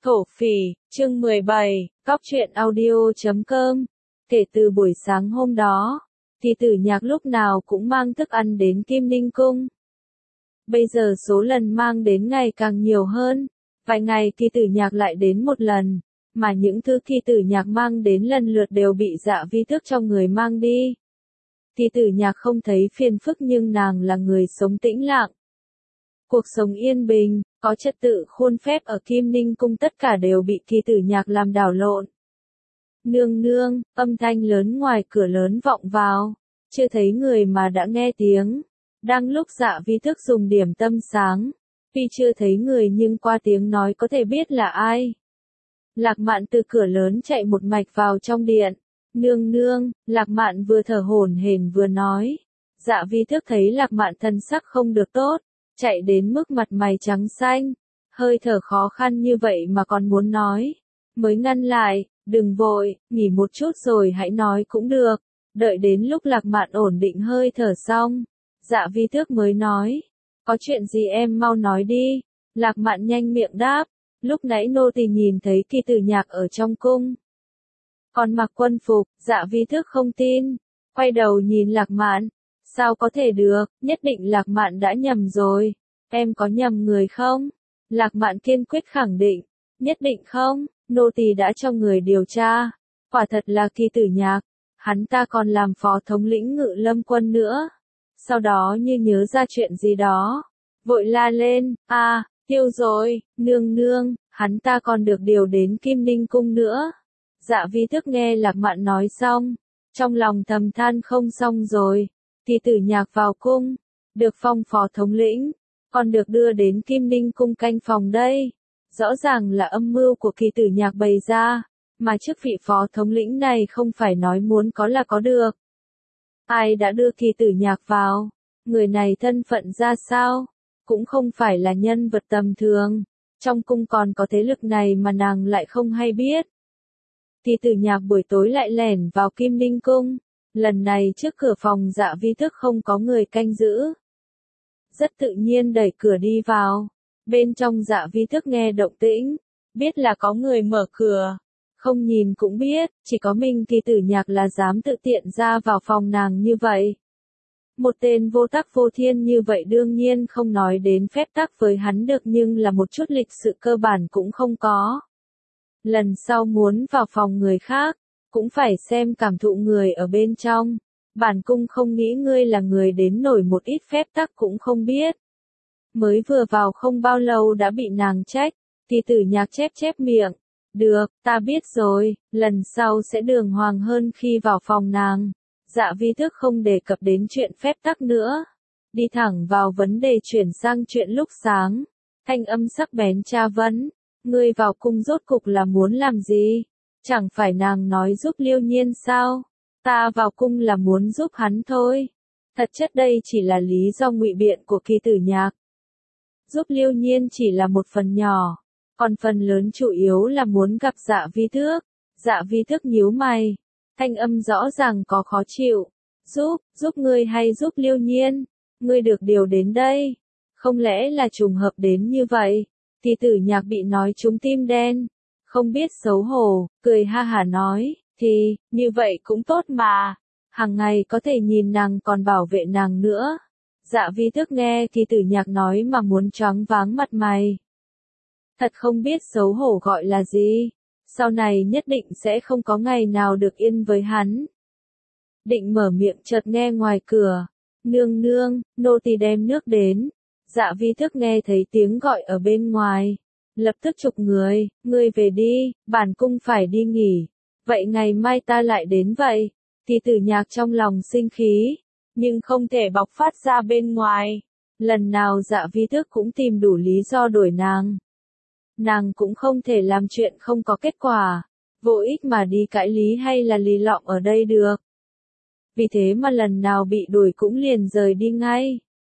Thổ phỉ, chương 17, Cóc truyện audio.com. Kể từ buổi sáng hôm đó, thì Tử Nhạc lúc nào cũng mang thức ăn đến Kim Ninh Cung. Bây giờ số lần mang đến ngày càng nhiều hơn, vài ngày thì Tử Nhạc lại đến một lần, mà những thứ khi Tử Nhạc mang đến lần lượt đều bị Dạ Vi Tước cho người mang đi. Thì Tử Nhạc không thấy phiền phức, nhưng nàng là người sống tĩnh lặng. Cuộc sống yên bình, có trật tự khuôn phép ở Kim Ninh Cung tất cả đều bị Kỳ Tử Nhạc làm đảo lộn. Nương nương, âm thanh lớn ngoài cửa lớn vọng vào, chưa thấy người mà đã nghe tiếng. Đang lúc Dạ Vi Tước dùng điểm tâm sáng, tuy chưa thấy người nhưng qua tiếng nói có thể biết là ai. Lạc Mạn từ cửa lớn chạy một mạch vào trong điện. Nương nương, Lạc Mạn vừa thở hổn hển vừa nói. Dạ Vi Tước thấy Lạc Mạn thân sắc không được tốt, chạy đến mức mặt mày trắng xanh, hơi thở khó khăn như vậy mà còn muốn nói, mới ngăn lại, đừng vội, nghỉ một chút rồi hãy nói cũng được. Đợi đến lúc Lạc Mạn ổn định hơi thở xong, Dạ Vi Tước mới nói, có chuyện gì em mau nói đi. Lạc Mạn nhanh miệng đáp, lúc nãy nô tỳ nhìn thấy Kỳ Tử Nhạc ở trong cung, còn mặc quân phục. Dạ Vi Tước không tin, quay đầu nhìn Lạc Mạn, sao có thể được, nhất định Lạc Mạn đã nhầm rồi, em có nhầm người không? Lạc Mạn kiên quyết khẳng định, nhất định không, nô tỳ đã cho người điều tra, quả thật là Kỳ Tử Nhạc, hắn ta còn làm phó thống lĩnh Ngự Lâm quân nữa. Sau đó như nhớ ra chuyện gì đó, vội la lên, tiêu rồi, nương nương, hắn ta còn được điều đến Kim Ninh Cung nữa. Dạ Vi Tước nghe Lạc Mạn nói xong, trong lòng thầm than không xong rồi. Kỳ Tử Nhạc vào cung, được phong phó thống lĩnh, còn được đưa đến Kim Ninh Cung canh phòng đây. Rõ ràng là âm mưu của Kỳ Tử Nhạc bày ra, mà chức vị phó thống lĩnh này không phải nói muốn có là có được. Ai đã đưa Kỳ Tử Nhạc vào? Người này thân phận ra sao? Cũng không phải là nhân vật tầm thường. Trong cung còn có thế lực này mà nàng lại không hay biết. Kỳ Tử Nhạc buổi tối lại lẻn vào Kim Ninh Cung. Lần này trước cửa phòng Dạ Vi Tước không có người canh giữ. Rất tự nhiên đẩy cửa đi vào. Bên trong Dạ Vi Tước nghe động tĩnh, biết là có người mở cửa. Không nhìn cũng biết, chỉ có mình Kỳ Tử Nhạc là dám tự tiện ra vào phòng nàng như vậy. Một tên vô tắc vô thiên như vậy đương nhiên không nói đến phép tắc với hắn được, nhưng là một chút lịch sự cơ bản cũng không có. Lần sau muốn vào phòng người khác, cũng phải xem cảm thụ người ở bên trong. Bản cung không nghĩ ngươi là người đến nổi một ít phép tắc cũng không biết. Mới vừa vào không bao lâu đã bị nàng trách. Kỳ Tử Nhạc chép miệng. Được, ta biết rồi, lần sau sẽ đường hoàng hơn khi vào phòng nàng. Dạ Vi Tước không đề cập đến chuyện phép tắc nữa. Đi thẳng vào vấn đề, chuyển sang chuyện lúc sáng. Thanh âm sắc bén tra vấn. Ngươi vào cung rốt cục là muốn làm gì? Chẳng phải nàng nói giúp Liêu Nhiên sao? Ta vào cung là muốn giúp hắn thôi. Thật chất đây chỉ là lý do ngụy biện của Kỳ Tử Nhạc. Giúp Liêu Nhiên chỉ là một phần nhỏ, còn phần lớn chủ yếu là muốn gặp Dạ Vi Tước. Dạ Vi Tước nhíu mày, thanh âm rõ ràng có khó chịu. Giúp ngươi hay giúp Liêu Nhiên? Ngươi được điều đến đây, không lẽ là trùng hợp đến như vậy? Kỳ Tử Nhạc bị nói trúng tim đen, không biết xấu hổ, cười ha hả nói, thì, như vậy cũng tốt mà, hàng ngày có thể nhìn nàng còn bảo vệ nàng nữa. Dạ Vi Tước nghe Kỳ Tử Nhạc nói mà muốn choáng váng mặt mày. Thật không biết xấu hổ gọi là gì, sau này nhất định sẽ không có ngày nào được yên với hắn. Định mở miệng chợt nghe ngoài cửa, nương nương, nô tỳ đem nước đến. Dạ Vi Tước nghe thấy tiếng gọi ở bên ngoài, lập tức chụp người, ngươi về đi, bản cung phải đi nghỉ. Vậy ngày mai ta lại đến vậy. Kỳ Tử Nhạc trong lòng sinh khí, nhưng không thể bộc phát ra bên ngoài. Lần nào Dạ Vi Tước cũng tìm đủ lý do đuổi nàng. Nàng cũng không thể làm chuyện không có kết quả, vô ích mà đi cãi lý hay là lì lọm ở đây được. Vì thế mà lần nào bị đuổi cũng liền rời đi ngay.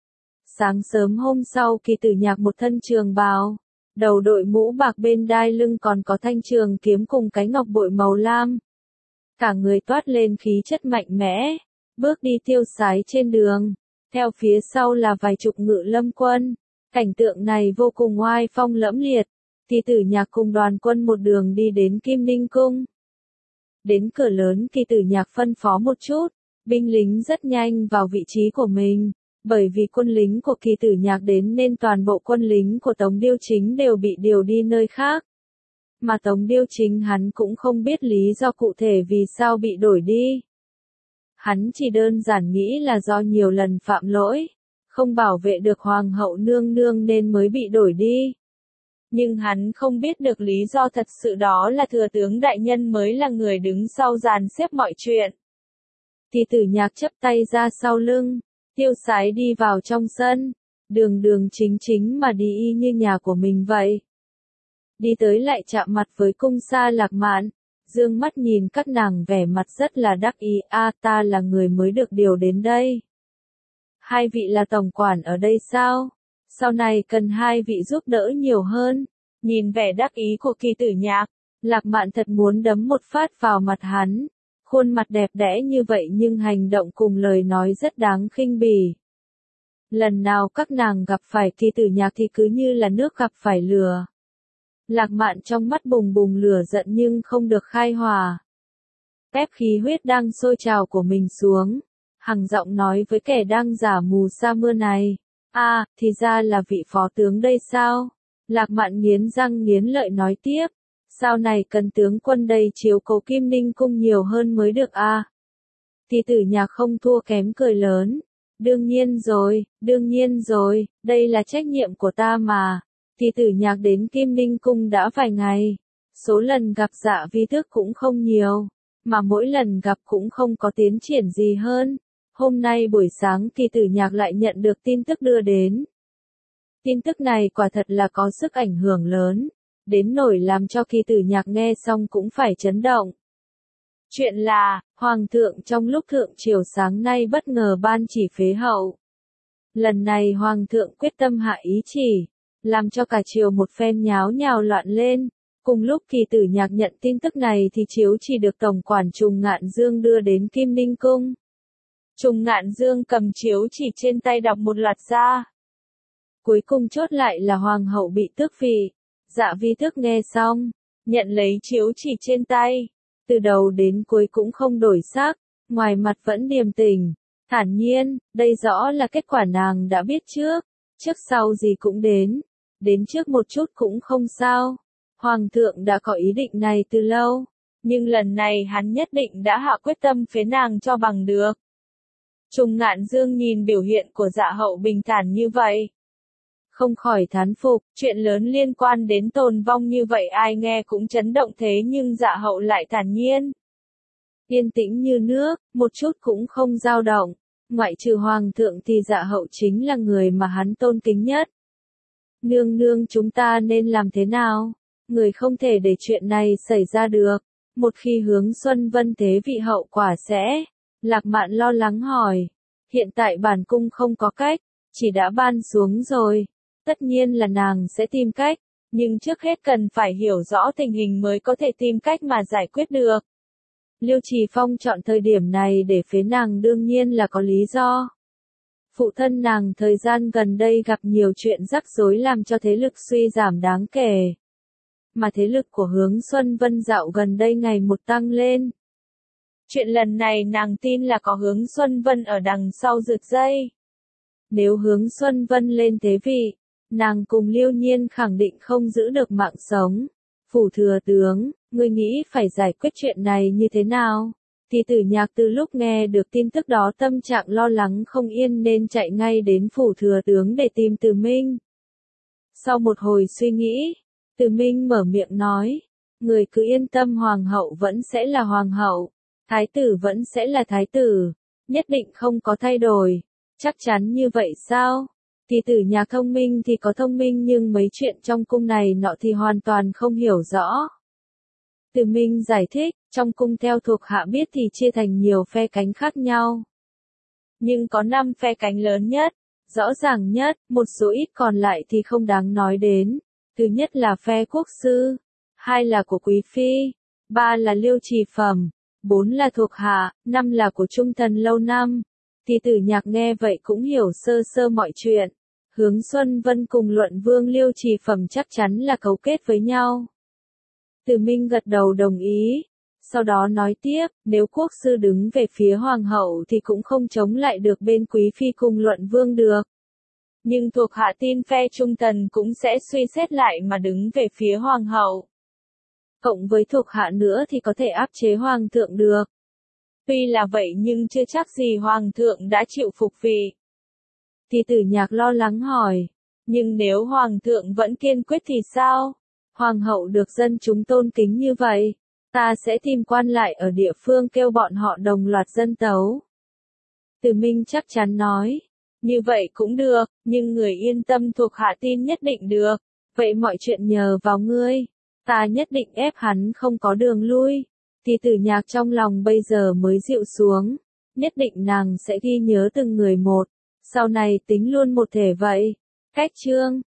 Sáng sớm hôm sau Kỳ Tử Nhạc một thân trường bào, đầu đội mũ bạc, bên đai lưng còn có thanh trường kiếm cùng cái ngọc bội màu lam. Cả người toát lên khí chất mạnh mẽ, bước đi tiêu sái trên đường, theo phía sau là vài chục Ngự Lâm quân. Cảnh tượng này vô cùng oai phong lẫm liệt, Thì Tử Nhạc cùng đoàn quân một đường đi đến Kim Ninh Cung. Đến cửa lớn Kỳ Tử Nhạc phân phó một chút, binh lính rất nhanh vào vị trí của mình, bởi vì quân lính của Kỳ Tử Nhạc đến nên toàn bộ quân lính của Tống Điêu Chính đều bị điều đi nơi khác. Mà Tống Điêu Chính hắn cũng không biết lý do cụ thể vì sao bị đổi đi. Hắn chỉ đơn giản nghĩ là do nhiều lần phạm lỗi, không bảo vệ được Hoàng hậu nương nương nên mới bị đổi đi. Nhưng hắn không biết được lý do thật sự đó là thừa tướng đại nhân mới là người đứng sau dàn xếp mọi chuyện. Thì Tử Nhạc chắp tay ra sau lưng, tiêu sái đi vào trong sân, đường đường chính chính mà đi y như nhà của mình vậy. Đi tới lại chạm mặt với cung Sa Lạc Mạn, dương mắt nhìn các nàng vẻ mặt rất là đắc ý, ta là người mới được điều đến đây. Hai vị là tổng quản ở đây sao? Sau này cần hai vị giúp đỡ nhiều hơn. Nhìn vẻ đắc ý của Kỳ Tử Nhạc, Lạc Mạn thật muốn đấm một phát vào mặt hắn. Khuôn mặt đẹp đẽ như vậy nhưng hành động cùng lời nói rất đáng khinh bỉ. Lần nào các nàng gặp phải Kỳ Tử Nhạc thì cứ như là nước gặp phải lửa. Lạc Mạn trong mắt bùng bùng lửa giận nhưng không được khai hòa. Ép khí huyết đang sôi trào của mình xuống, hằng giọng nói với kẻ đang giả mù sa mưa này. Thì ra là vị phó tướng đây sao? Lạc Mạn nghiến răng nghiến lợi nói tiếp. Sau này cần tướng quân đây chiếu cố Kim Ninh Cung nhiều hơn mới được Thì Tử Nhạc không thua kém cười lớn. Đương nhiên rồi, đây là trách nhiệm của ta mà. Thì Tử Nhạc đến Kim Ninh Cung đã vài ngày. Số lần gặp Dạ Vi Tước cũng không nhiều, mà mỗi lần gặp cũng không có tiến triển gì hơn. Hôm nay buổi sáng Kỳ Tử Nhạc lại nhận được tin tức đưa đến. Tin tức này quả thật là có sức ảnh hưởng lớn, đến nỗi làm cho Kỳ Tử Nhạc nghe xong cũng phải chấn động. Chuyện là, Hoàng thượng trong lúc thượng triều sáng nay bất ngờ ban chỉ phế hậu. Lần này Hoàng thượng quyết tâm hạ ý chỉ, làm cho cả triều một phen nháo nhào loạn lên. Cùng lúc Kỳ Tử Nhạc nhận tin tức này thì chiếu chỉ được tổng quản Trùng Ngạn Dương đưa đến Kim Ninh Cung. Trùng Ngạn Dương cầm chiếu chỉ trên tay đọc một loạt ra. Cuối cùng chốt lại là Hoàng hậu bị tước vị. Dạ Vi Tước nghe xong, nhận lấy chiếu chỉ trên tay. Từ đầu đến cuối cũng không đổi sắc, ngoài mặt vẫn điềm tĩnh, thản nhiên, đây rõ là kết quả nàng đã biết trước sau gì cũng đến trước một chút cũng không sao. Hoàng thượng đã có ý định này từ lâu, nhưng lần này hắn nhất định đã hạ quyết tâm phế nàng cho bằng được. Trùng Ngạn Dương nhìn biểu hiện của Dạ hậu bình thản như vậy, không khỏi thán phục, chuyện lớn liên quan đến tồn vong như vậy ai nghe cũng chấn động thế nhưng Dạ hậu lại thản nhiên. Yên tĩnh như nước, một chút cũng không dao động, ngoại trừ Hoàng thượng thì Dạ hậu chính là người mà hắn tôn kính nhất. Nương nương chúng ta nên làm thế nào? Người không thể để chuyện này xảy ra được. Một khi Hướng Xuân Vân thế vị hậu quả sẽ. Lạc Mạn lo lắng hỏi. Hiện tại bản cung không có cách, chỉ đã ban xuống rồi. Tất nhiên là nàng sẽ tìm cách, nhưng trước hết cần phải hiểu rõ tình hình mới có thể tìm cách mà giải quyết được. Liêu Trì Phong chọn thời điểm này để phế nàng đương nhiên là có lý do. Phụ thân nàng thời gian gần đây gặp nhiều chuyện rắc rối làm cho thế lực suy giảm đáng kể. Mà thế lực của Hướng Xuân Vân dạo gần đây ngày một tăng lên. Chuyện lần này nàng tin là có Hướng Xuân Vân ở đằng sau rượt dây. Nếu Hướng Xuân Vân lên thế vị, nàng cùng Liêu Nhiên khẳng định không giữ được mạng sống. Phủ thừa tướng, ngươi nghĩ phải giải quyết chuyện này như thế nào? Thì Tử Nhạc từ lúc nghe được tin tức đó tâm trạng lo lắng không yên nên chạy ngay đến phủ thừa tướng để tìm Từ Minh. Sau một hồi suy nghĩ, Từ Minh mở miệng nói, người cứ yên tâm Hoàng hậu vẫn sẽ là Hoàng hậu, Thái tử vẫn sẽ là Thái tử, nhất định không có thay đổi. Chắc chắn như vậy sao? Thì Tử Nhạc thông minh thì có thông minh nhưng mấy chuyện trong cung này nọ thì hoàn toàn không hiểu rõ. Từ Minh giải thích, trong cung theo thuộc hạ biết thì chia thành nhiều phe cánh khác nhau. Nhưng có 5 phe cánh lớn nhất, rõ ràng nhất, một số ít còn lại thì không đáng nói đến. Thứ nhất là phe quốc sư, 2 là của quý phi, 3 là Liêu Trì Phẩm, 4 là thuộc hạ, 5 là của trung thần lâu năm. Thì Tử Nhạc nghe vậy cũng hiểu sơ sơ mọi chuyện. Hướng Xuân Vân cùng Luận Vương Liêu Trì Phẩm chắc chắn là cấu kết với nhau. Từ Minh gật đầu đồng ý, sau đó nói tiếp, nếu quốc sư đứng về phía hoàng hậu thì cũng không chống lại được bên quý phi cùng Luận Vương được. Nhưng thuộc hạ tin phe Trung Tần cũng sẽ suy xét lại mà đứng về phía hoàng hậu. Cộng với thuộc hạ nữa thì có thể áp chế hoàng thượng được. Tuy là vậy nhưng chưa chắc gì hoàng thượng đã chịu phục vị. Thì Tử Nhạc lo lắng hỏi, nhưng nếu hoàng thượng vẫn kiên quyết thì sao? Hoàng hậu được dân chúng tôn kính như vậy, ta sẽ tìm quan lại ở địa phương kêu bọn họ đồng loạt dân tấu. Từ Minh chắc chắn nói, như vậy cũng được, nhưng người yên tâm thuộc hạ tin nhất định được, vậy mọi chuyện nhờ vào ngươi, ta nhất định ép hắn không có đường lui. Thì Tử Nhạc trong lòng bây giờ mới dịu xuống, nhất định nàng sẽ ghi nhớ từng người một, sau này tính luôn một thể vậy. Cách chương